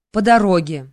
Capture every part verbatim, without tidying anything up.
По дороге.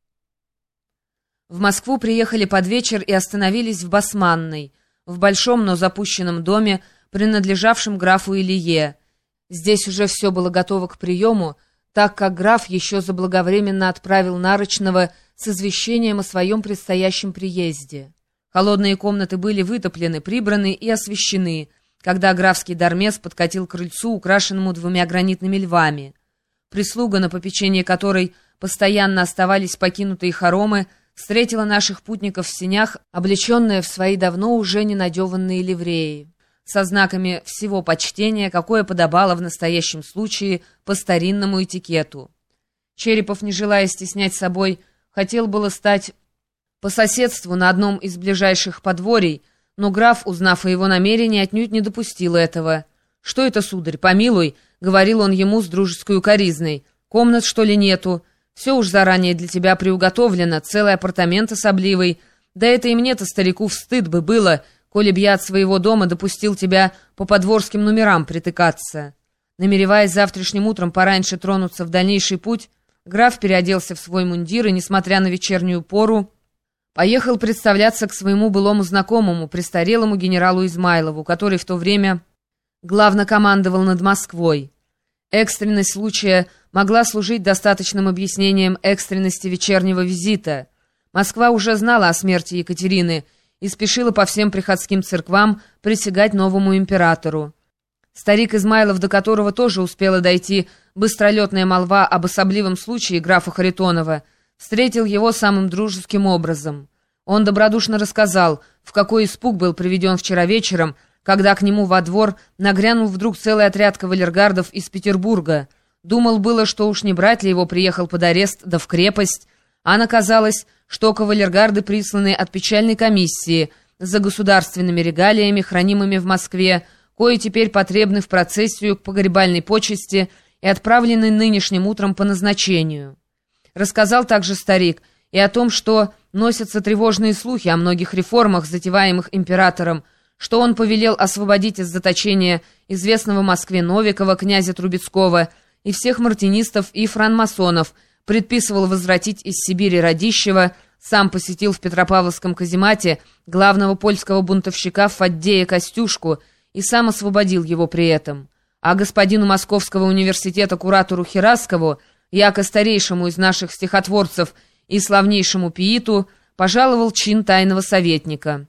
В Москву приехали под вечер и остановились в Басманной, в большом, но запущенном доме, принадлежавшем графу Илье. Здесь уже все было готово к приему, так как граф еще заблаговременно отправил Нарочного с извещением о своем предстоящем приезде. Холодные комнаты были вытоплены, прибраны и освещены, когда графский дармес подкатил к крыльцу, украшенному двумя гранитными львами. Прислуга, на попечение которой постоянно оставались покинутые хоромы, встретила наших путников в сенях, облеченная в свои давно уже ненадеванные ливреи, со знаками всего почтения, какое подобало в настоящем случае по старинному этикету. Черепов, не желая стеснять собой, хотел было стать по соседству на одном из ближайших подворий, но граф, узнав о его намерении, отнюдь не допустил этого. «Что это, сударь, помилуй?» — говорил он ему с дружеской укоризной. «Комнат, что ли, нету? Все уж заранее для тебя приуготовлено, целый апартамент особливый. Да это и мне-то, старику, встыд бы было, коли б я от своего дома допустил тебя по подворским номерам притыкаться». Намереваясь завтрашним утром пораньше тронуться в дальнейший путь, граф переоделся в свой мундир и, несмотря на вечернюю пору, поехал представляться к своему былому знакомому, престарелому генералу Измайлову, который в то время главно командовал над Москвой. Экстренность случая могла служить достаточным объяснением экстренности вечернего визита. Москва уже знала о смерти Екатерины и спешила по всем приходским церквам присягать новому императору. Старик Измайлов, до которого тоже успела дойти быстролетная молва об особливом случае графа Харитонова, встретил его самым дружеским образом. Он добродушно рассказал, в какой испуг был приведен вчера вечером, когда к нему во двор нагрянул вдруг целый отряд кавалергардов из Петербурга. Думал было, что уж не брать ли его приехал под арест, да в крепость, а оказалось, что кавалергарды присланы от печальной комиссии за государственными регалиями, хранимыми в Москве, кои теперь потребны в процессию к погребальной почести и отправлены нынешним утром по назначению. Рассказал также старик и о том, что носятся тревожные слухи о многих реформах, затеваемых императором, что он повелел освободить из заточения известного Москве Новикова, князя Трубецкого, и всех мартинистов и франмасонов, предписывал возвратить из Сибири Радищева, сам посетил в Петропавловском каземате главного польского бунтовщика Фаддея Костюшку и сам освободил его при этом. А господину Московского университета куратору Хераскову, яко старейшему из наших стихотворцев и славнейшему пииту, пожаловал чин тайного советника.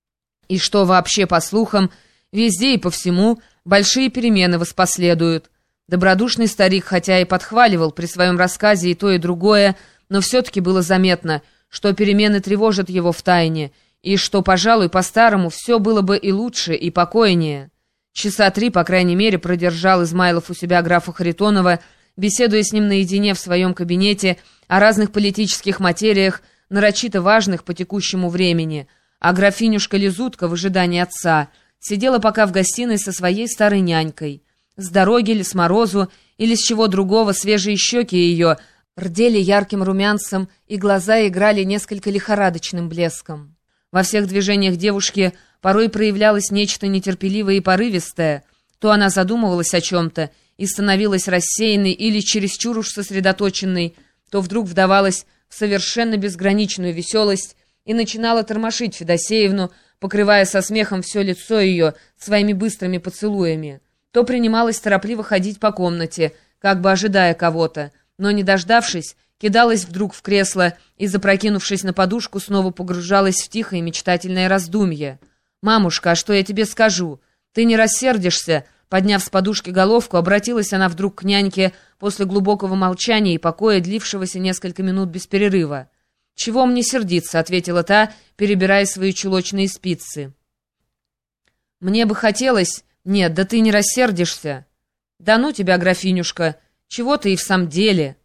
И что вообще, по слухам, везде и по всему большие перемены воспоследуют. Добродушный старик, хотя и подхваливал при своем рассказе и то, и другое, но все-таки было заметно, что перемены тревожат его втайне, и что, пожалуй, по-старому все было бы и лучше, и покойнее. Часа три, по крайней мере, продержал Измайлов у себя графа Харитонова, беседуя с ним наедине в своем кабинете о разных политических материях, нарочито важных по текущему времени, а графинюшка Лизутка в ожидании отца сидела пока в гостиной со своей старой нянькой. С дороги или с морозу, или с чего другого свежие щеки ее рдели ярким румянцем, и глаза играли несколько лихорадочным блеском. Во всех движениях девушки порой проявлялось нечто нетерпеливое и порывистое, то она задумывалась о чем-то и становилась рассеянной или чересчур уж сосредоточенной, то вдруг вдавалась в совершенно безграничную веселость и начинала тормошить Федосеевну, покрывая со смехом все лицо ее своими быстрыми поцелуями. То принималась торопливо ходить по комнате, как бы ожидая кого-то, но, не дождавшись, кидалась вдруг в кресло и, запрокинувшись на подушку, снова погружалась в тихое мечтательное раздумье. «Мамушка, а что я тебе скажу? Ты не рассердишься?» Подняв с подушки головку, обратилась она вдруг к няньке после глубокого молчания и покоя, длившегося несколько минут без перерыва. «Чего мне сердиться?» — ответила та, перебирая свои чулочные спицы. «Мне бы хотелось...» «Нет, да ты не рассердишься». «Да ну тебя, графинюшка, чего ты и в самом деле?»